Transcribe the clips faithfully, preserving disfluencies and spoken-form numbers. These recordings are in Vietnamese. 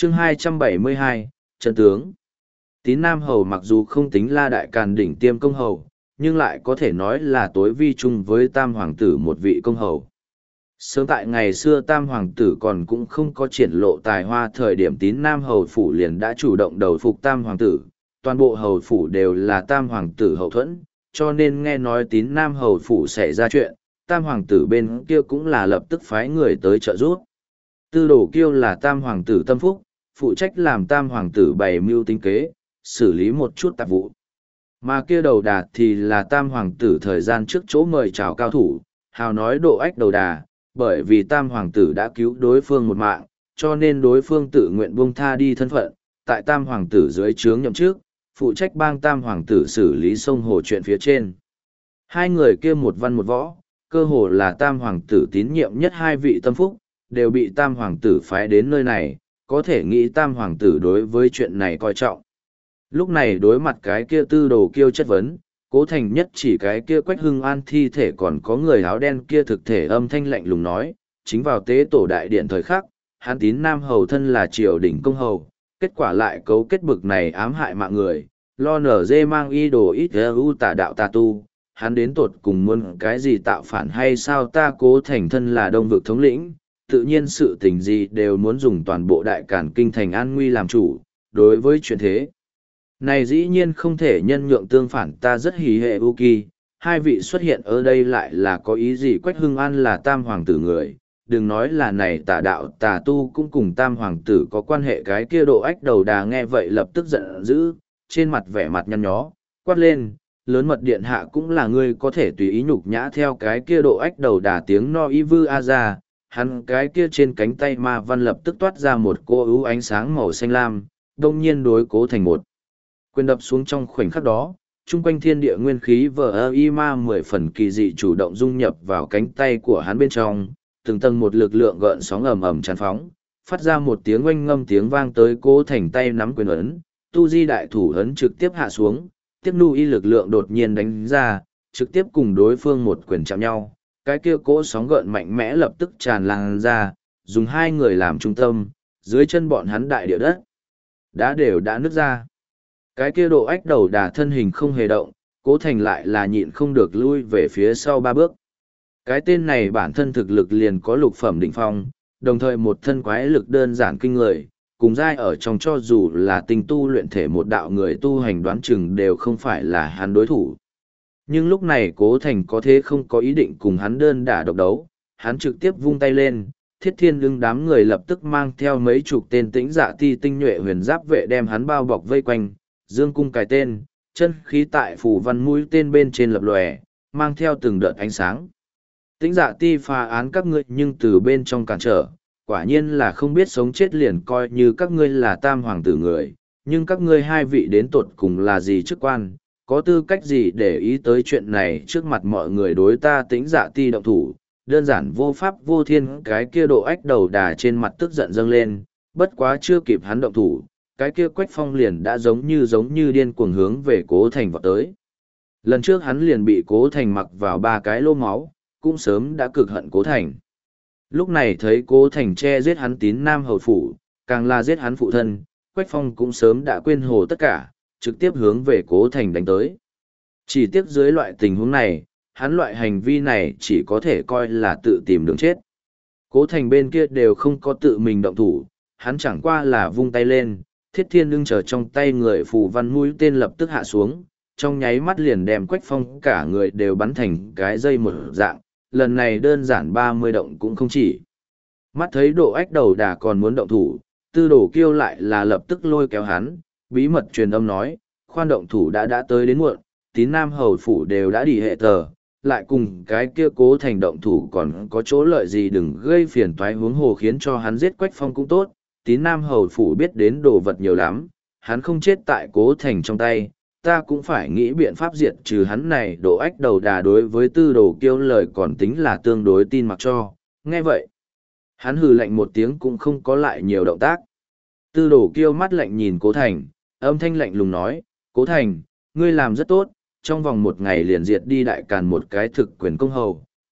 chương hai trăm bảy mươi hai, Chân tướng. Tín Nam Hầu mặc dù không tính là đại càn đỉnh tiêm công hầu, nhưng lại có thể nói là tối vi chung với Tam Hoàng tử một vị công hầu. Sớm tại ngày xưa Tam Hoàng tử còn cũng không có triển lộ tài hoa thời điểm Tín Nam Hầu Phủ liền đã chủ động đầu phục Tam Hoàng tử, toàn bộ Hầu Phủ đều là Tam Hoàng tử hậu thuẫn, cho nên nghe nói Tín Nam Hầu Phủ xảy ra chuyện, Tam Hoàng tử bên kia cũng là lập tức phái người tới trợ giúp. Tư Đồ Kiêu là Tam Hoàng tử tâm phúc, phụ trách làm Tam Hoàng tử bày mưu tính kế, xử lý một chút tạp vụ. Mà kia đầu đà thì là Tam Hoàng tử thời gian trước chỗ mời chào cao thủ, hào nói độ ách đầu đà, bởi vì Tam Hoàng tử đã cứu đối phương một mạng, cho nên đối phương tự nguyện buông tha đi thân phận, tại Tam Hoàng tử dưới trướng nhậm chức, phụ trách bang Tam Hoàng tử xử lý sông hồ chuyện phía trên. Hai người kia một văn một võ, cơ hồ là Tam Hoàng tử tín nhiệm nhất hai vị tâm phúc, đều bị Tam Hoàng tử phái đến nơi này, có thể nghĩ Tam Hoàng tử đối với chuyện này coi trọng. Lúc này đối mặt cái kia Tư Đồ Kiêu chất vấn, Cố Thành nhất chỉ cái kia Quách Hưng An thi thể còn có người áo đen kia thực thể âm thanh lạnh lùng nói, chính vào tế tổ đại điện thời khắc, hắn Tín Nam Hầu thân là triều đình công hầu, kết quả lại cấu kết bực này ám hại mạng người, lo nở dê mang y đồ ít u tà đạo tà tu, hắn đến tột cùng muốn cái gì tạo phản hay sao ta Cố Thành thân là đông vực thống lĩnh, tự nhiên sự tình gì đều muốn dùng toàn bộ đại cản kinh thành an nguy làm chủ, đối với chuyện thế. Này dĩ nhiên không thể nhân nhượng tương phản ta rất hỉ hệ u kỳ, hai vị xuất hiện ở đây lại là có ý gì Quách Hưng An là Tam Hoàng tử người, đừng nói là này tà đạo tà tu cũng cùng Tam Hoàng tử có quan hệ cái kia độ ách đầu đà nghe vậy lập tức giận dữ, trên mặt vẻ mặt nhăn nhó, quát lên, lớn mật điện hạ cũng là ngươi có thể tùy ý nhục nhã theo cái kia độ ách đầu đà tiếng no y vư a ra, hắn cái kia trên cánh tay ma văn lập tức toát ra một cô ưu ánh sáng màu xanh lam, đông nhiên đối Cố Thành một quyền đập xuống trong khoảnh khắc đó, chung quanh thiên địa nguyên khí vờ ơ y ma mười phần kỳ dị chủ động dung nhập vào cánh tay của hắn bên trong, từng tầng một lực lượng gợn sóng ầm ầm tràn phóng, phát ra một tiếng oanh ngâm tiếng vang tới Cố Thành tay nắm quyền ấn, tu di đại thủ ấn trực tiếp hạ xuống, tiếp nu y lực lượng đột nhiên đánh ra, trực tiếp cùng đối phương một quyền chạm nhau, cái kia cỗ sóng gợn mạnh mẽ lập tức tràn lan ra, dùng hai người làm trung tâm, dưới chân bọn hắn đại địa đất đã đều đã nứt ra. Cái kia độ ách đầu đà thân hình không hề động, Cố Thành lại là nhịn không được lui về phía sau ba bước. Cái tên này bản thân thực lực liền có lục phẩm đỉnh phong, đồng thời một thân quái lực đơn giản kinh người, cùng giai ở trong cho dù là tinh tu luyện thể một đạo người tu hành đoán chừng đều không phải là hắn đối thủ. Nhưng lúc này Cố Thành có thế không có ý định cùng hắn đơn đả độc đấu, hắn trực tiếp vung tay lên, Thiết Thiên Lưng đám người lập tức mang theo mấy chục tên tĩnh dạ ti tinh nhuệ huyền giáp vệ đem hắn bao bọc vây quanh, dương cung cài tên, chân khí tại phủ văn mũi tên bên trên lập lòe, mang theo từng đợt ánh sáng. Tĩnh dạ ti phá án các ngươi nhưng từ bên trong cản trở, quả nhiên là không biết sống chết liền coi như các ngươi là Tam Hoàng tử người, nhưng các ngươi hai vị đến tột cùng là gì chức quan, có tư cách gì để ý tới chuyện này trước mặt mọi người đối ta Tĩnh dạ ti động thủ, đơn giản vô pháp vô thiên. Cái kia độ ách đầu đà trên mặt tức giận dâng lên, bất quá chưa kịp hắn động thủ, cái kia Quách Phong liền đã giống như giống như điên cuồng hướng về Cố Thành vọt tới. Lần trước hắn liền bị Cố Thành mặc vào ba cái lô máu, cũng sớm đã cực hận Cố Thành. Lúc này thấy Cố Thành che giết hắn Tín Nam Hầu Phủ, càng là giết hắn phụ thân, Quách Phong cũng sớm đã quên hồ tất cả, trực tiếp hướng về Cố Thành đánh tới. Chỉ tiếc dưới loại tình huống này, hắn loại hành vi này chỉ có thể coi là tự tìm đường chết. Cố Thành bên kia đều không có tự mình động thủ, hắn chẳng qua là vung tay lên, Thiết Thiên Lưng chờ trong tay người phù văn mũi tên lập tức hạ xuống, trong nháy mắt liền đem Quách Phong cả người đều bắn thành cái dây một dạng, lần này đơn giản ba mươi động cũng không chỉ. Mắt thấy độ ách đầu đà còn muốn động thủ, Tư Đồ Kiêu lại là lập tức lôi kéo hắn, bí mật truyền âm nói, khoan động thủ đã đã tới đến muộn, Tín Nam Hầu Phủ đều đã đi hệ tờ, lại cùng cái kia Cố Thành động thủ còn có chỗ lợi gì đừng gây phiền toái huống hồ khiến cho hắn giết Quách Phong cũng tốt. Tín Nam Hầu Phủ biết đến đồ vật nhiều lắm, hắn không chết tại Cố Thành trong tay, ta cũng phải nghĩ biện pháp diệt trừ hắn này. Độ ách đầu đà đối với Tư Đồ Kiêu lời còn tính là tương đối tin mặc cho, nghe vậy. Hắn hừ lạnh một tiếng cũng không có lại nhiều động tác. Tư Đồ Kiêu mắt lạnh nhìn Cố Thành, âm thanh lạnh lùng nói, Cố Thành, ngươi làm rất tốt, trong vòng một ngày liền diệt đi đại càn một cái thực quyền công hầu,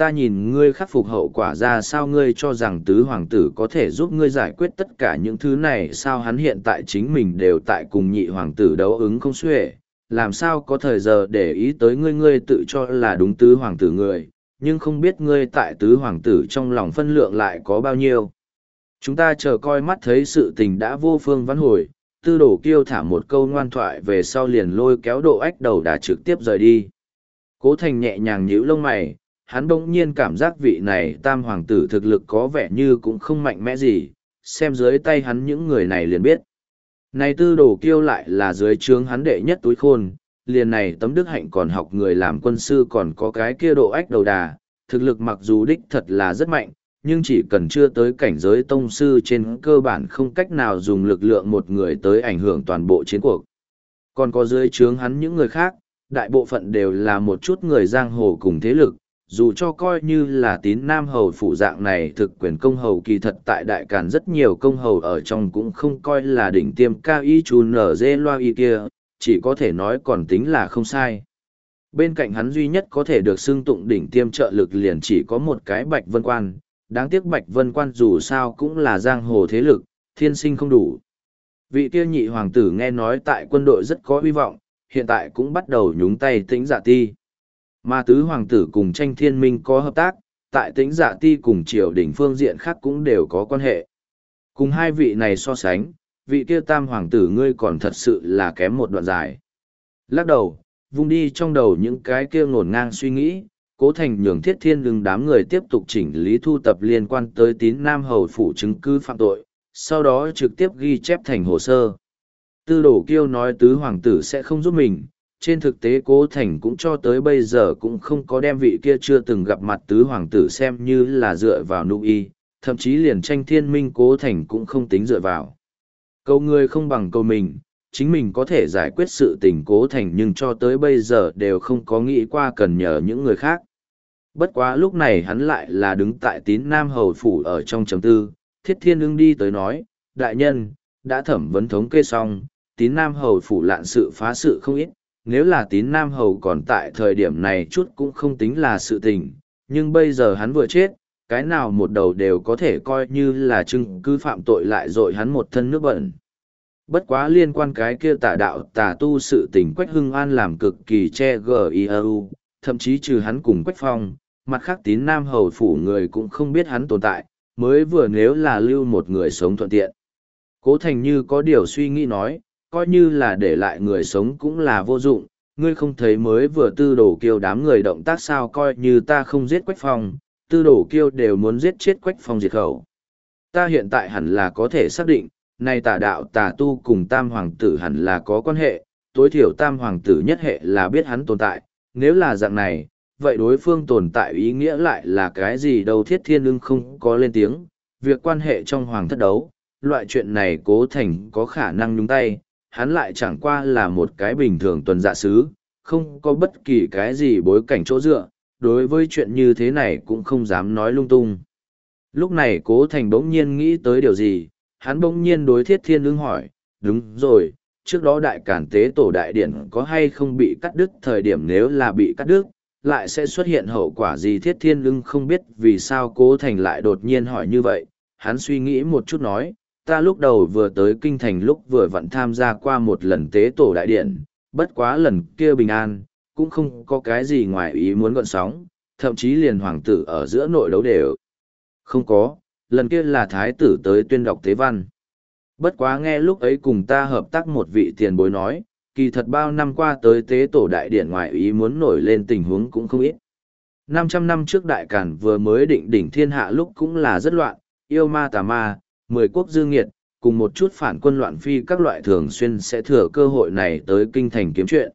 ta nhìn ngươi khắc phục hậu quả ra sao, ngươi cho rằng tứ hoàng tử có thể giúp ngươi giải quyết tất cả những thứ này sao? Hắn hiện tại chính mình đều tại cùng nhị hoàng tử đấu ứng không xuể, làm sao có thời giờ để ý tới ngươi? Ngươi tự cho là đúng tứ hoàng tử người, nhưng không biết ngươi tại tứ hoàng tử trong lòng phân lượng lại có bao nhiêu. Chúng ta chờ coi mắt thấy sự tình đã vô phương vãn hồi. Tư Đồ Kiêu thả một câu ngoan thoại về sau liền lôi kéo Độ Ách Đầu Đà trực tiếp rời đi. Cố Thành nhẹ nhàng nhíu lông mày, hắn bỗng nhiên cảm giác vị này tam hoàng tử thực lực có vẻ như cũng không mạnh mẽ gì, xem dưới tay hắn những người này liền biết. Này Tư Đồ Kiêu lại là dưới trướng hắn đệ nhất túi khôn, liền này tấm đức hạnh còn học người làm quân sư, còn có cái kia Độ Ách Đầu Đà, thực lực mặc dù đích thật là rất mạnh, nhưng chỉ cần chưa tới cảnh giới tông sư trên cơ bản không cách nào dùng lực lượng một người tới ảnh hưởng toàn bộ chiến cuộc. Còn có dưới trướng hắn những người khác, đại bộ phận đều là một chút người giang hồ cùng thế lực, dù cho coi như là Tín Nam hầu phụ dạng này thực quyền công hầu, kỳ thật tại đại càn rất nhiều công hầu ở trong cũng không coi là đỉnh tiêm cao y chú nở dê loa y kia, chỉ có thể nói còn tính là không sai. Bên cạnh hắn duy nhất có thể được xưng tụng đỉnh tiêm trợ lực liền chỉ có một cái Bạch Vân Quan. Đáng tiếc Bạch Vân Quan dù sao cũng là giang hồ thế lực, thiên sinh không đủ. Vị kia nhị hoàng tử nghe nói tại quân đội rất có hy vọng, hiện tại cũng bắt đầu nhúng tay Tĩnh Dạ Ti. Mà tứ hoàng tử cùng Tranh Thiên Minh có hợp tác, tại Tĩnh Dạ Ti cùng triều đình phương diện khác cũng đều có quan hệ. Cùng hai vị này so sánh, vị kia tam hoàng tử ngươi còn thật sự là kém một đoạn dài. Lắc đầu, vung đi trong đầu những cái kia ngổn ngang suy nghĩ, Cố Thành nhường Thiết Thiên Lương đám người tiếp tục chỉnh lý thu tập liên quan tới Tín Nam hầu phủ chứng cứ phạm tội, sau đó trực tiếp ghi chép thành hồ sơ. Tư Đồ Kiêu nói tứ hoàng tử sẽ không giúp mình, trên thực tế Cố Thành cũng cho tới bây giờ cũng không có đem vị kia chưa từng gặp mặt tứ hoàng tử xem như là dựa vào nụ y, thậm chí liền Tranh Thiên Minh Cố Thành cũng không tính dựa vào. Câu người không bằng câu mình, chính mình có thể giải quyết sự tình Cố Thành nhưng cho tới bây giờ đều không có nghĩ qua cần nhờ những người khác. Bất quá lúc này hắn lại là đứng tại Tín Nam hầu phủ ở trong chấm tư, Thiết Thiên Ưng đi tới nói, đại nhân, đã thẩm vấn thống kê xong, Tín Nam hầu phủ lạn sự phá sự không ít, nếu là Tín Nam hầu còn tại thời điểm này chút cũng không tính là sự tình, nhưng bây giờ hắn vừa chết, cái nào một đầu đều có thể coi như là chứng cứ phạm tội lại dội hắn một thân nước bẩn. Bất quá liên quan cái kia tà đạo tà tu sự tình Quách Hưng An làm cực kỳ che giu, thậm chí trừ hắn cùng Quách Phong, mặt khác Tín Nam hầu phủ người cũng không biết hắn tồn tại, mới vừa nếu là lưu một người sống thuận tiện. Cố Thành như có điều suy nghĩ nói, coi như là để lại người sống cũng là vô dụng, ngươi không thấy mới vừa Tư Đồ Kiêu đám người động tác sao, coi như ta không giết Quách Phong, Tư Đồ Kiêu đều muốn giết chết Quách Phong diệt khẩu. Ta hiện tại hẳn là có thể xác định, này tà đạo tà tu cùng tam hoàng tử hẳn là có quan hệ, tối thiểu tam hoàng tử nhất hệ là biết hắn tồn tại, nếu là dạng này, vậy đối phương tồn tại ý nghĩa lại là cái gì đâu? Thiết Thiên Ưng không có lên tiếng, việc quan hệ trong hoàng thất đấu, loại chuyện này Cố Thành có khả năng nhúng tay, hắn lại chẳng qua là một cái bình thường tuần dạ sứ, không có bất kỳ cái gì bối cảnh chỗ dựa, đối với chuyện như thế này cũng không dám nói lung tung. Lúc này Cố Thành bỗng nhiên nghĩ tới điều gì, hắn bỗng nhiên đối Thiết Thiên Ưng hỏi, đúng rồi, trước đó đại càn tế tổ đại điển có hay không bị cắt đứt, thời điểm nếu là bị cắt đứt, lại sẽ xuất hiện hậu quả gì? Thiết Thiên Ưng không biết vì sao Cố Thành lại đột nhiên hỏi như vậy, hắn suy nghĩ một chút nói, ta lúc đầu vừa tới kinh thành lúc vừa vặn tham gia qua một lần tế tổ đại điện, bất quá lần kia bình an, cũng không có cái gì ngoài ý muốn gọn sóng, thậm chí liền hoàng tử ở giữa nội đấu đều không có, lần kia là thái tử tới tuyên đọc tế văn. Bất quá nghe lúc ấy cùng ta hợp tác một vị tiền bối nói, kỳ thật bao năm qua tới tế tổ đại điển ngoại ý muốn nổi lên tình huống cũng không ít. năm trăm năm trước đại càn vừa mới định đỉnh thiên hạ lúc cũng là rất loạn, yêu ma tà ma, mười quốc dư nghiệt, cùng một chút phản quân loạn phi các loại thường xuyên sẽ thừa cơ hội này tới kinh thành kiếm chuyện.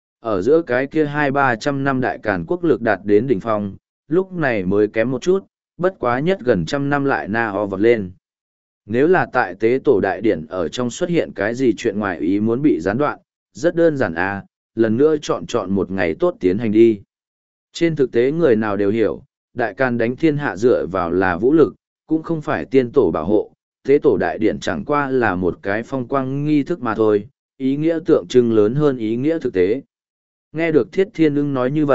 Ở giữa cái kia hai ba trăm năm đại càn quốc lực đạt đến đỉnh phong, lúc này mới kém một chút, bất quá nhất gần trăm năm lại na ho vọt lên. Nếu là tại tế tổ đại điển ở trong xuất hiện cái gì chuyện ngoài ý muốn bị gián đoạn, rất đơn giản à, lần nữa chọn chọn một ngày tốt tiến hành đi. Trên thực tế người nào đều hiểu, đại càn đánh thiên hạ dựa vào là vũ lực, cũng không phải tiên tổ bảo hộ, tế tổ đại điện chẳng qua là một cái phong quang nghi thức mà thôi, ý nghĩa tượng trưng lớn hơn ý nghĩa thực tế. Nghe được Thiết Thiên Ưng nói như vậy,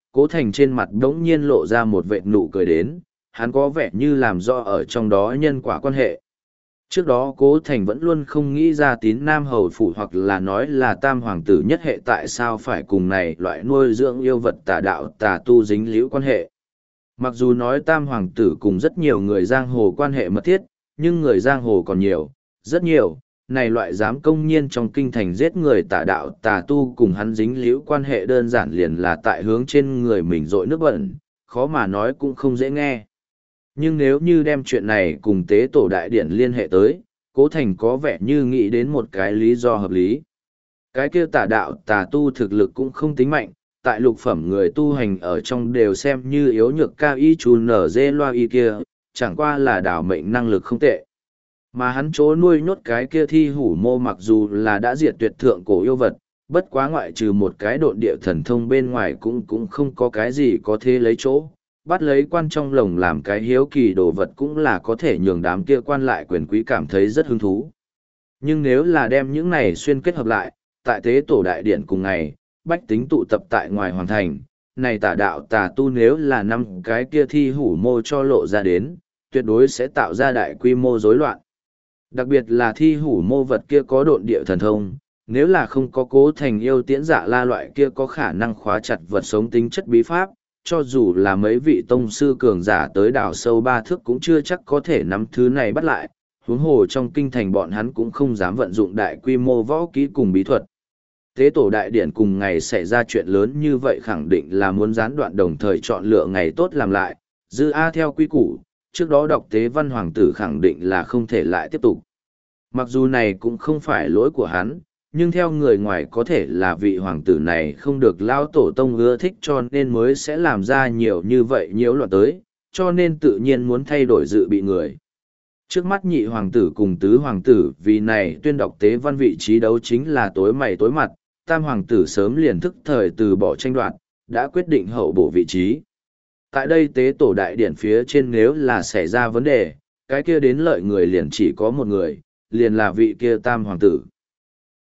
Cố Thành trên mặt đống nhiên lộ ra một vệt nụ cười đến, hắn có vẻ như làm rõ ở trong đó nhân quả quan hệ. Trước đó Cố Thành vẫn luôn không nghĩ ra Tín Nam Hầu Phủ hoặc là nói là tam hoàng tử nhất hệ tại sao phải cùng này loại nuôi dưỡng yêu vật tà đạo tà tu dính líu quan hệ. Mặc dù nói tam hoàng tử cùng rất nhiều người giang hồ quan hệ mật thiết, nhưng người giang hồ còn nhiều, rất nhiều, này loại dám công nhiên trong kinh thành giết người tà đạo tà tu cùng hắn dính líu quan hệ đơn giản liền là tại hướng trên người mình dội nước bẩn, khó mà nói cũng không dễ nghe. Nhưng nếu như đem chuyện này cùng tế tổ đại điển liên hệ tới, Cố Thành có vẻ như nghĩ đến một cái lý do hợp lý. Cái kia tà đạo tà tu thực lực cũng không tính mạnh, tại lục phẩm người tu hành ở trong đều xem như yếu nhược cao y chú nở dê loa y kia, chẳng qua là đảo mệnh năng lực không tệ. Mà hắn chỗ nuôi nhốt cái kia thi hủ mô mặc dù là đã diệt tuyệt thượng cổ yêu vật, bất quá ngoại trừ một cái độn địa thần thông bên ngoài cũng cũng không có cái gì có thể lấy chỗ. Bắt lấy quan trong lồng làm cái hiếu kỳ đồ vật cũng là có thể nhường đám kia quan lại quyền quý cảm thấy rất hứng thú. Nhưng nếu là đem những này xuyên kết hợp lại, tại tế tổ đại điện cùng ngày, bách tính tụ tập tại ngoài hoàng thành, này tà đạo tà tu nếu là năm cái kia thi hủ mô cho lộ ra đến, tuyệt đối sẽ tạo ra đại quy mô rối loạn. Đặc biệt là thi hủ mô vật kia có độn địa thần thông, nếu là không có Cố Thành yêu tiễn dạ la loại kia có khả năng khóa chặt vật sống tính chất bí pháp, cho dù là mấy vị tông sư cường giả tới đảo sâu ba thước cũng chưa chắc có thể nắm thứ này bắt lại, huống hồ trong kinh thành bọn hắn cũng không dám vận dụng đại quy mô võ kỹ cùng bí thuật. Tế tổ đại điển cùng ngày xảy ra chuyện lớn như vậy khẳng định là muốn gián đoạn đồng thời chọn lựa ngày tốt làm lại, dư A theo quy củ, trước đó đọc tế văn hoàng tử khẳng định là không thể lại tiếp tục. Mặc dù này cũng không phải lỗi của hắn, nhưng theo người ngoài có thể là vị hoàng tử này không được lao tổ tông ưa thích cho nên mới sẽ làm ra nhiều như vậy nhiễu loạn tới, cho nên tự nhiên muốn thay đổi dự bị người. Trước mắt nhị hoàng tử cùng tứ hoàng tử vì này tuyên đọc tế văn vị trí đấu chính là tối mày tối mặt, tam hoàng tử sớm liền thức thời từ bỏ tranh đoạt, đã quyết định hậu bổ vị trí. Tại đây tế tổ đại điển phía trên nếu là xảy ra vấn đề, cái kia đến lợi người liền chỉ có một người, liền là vị kia tam hoàng tử.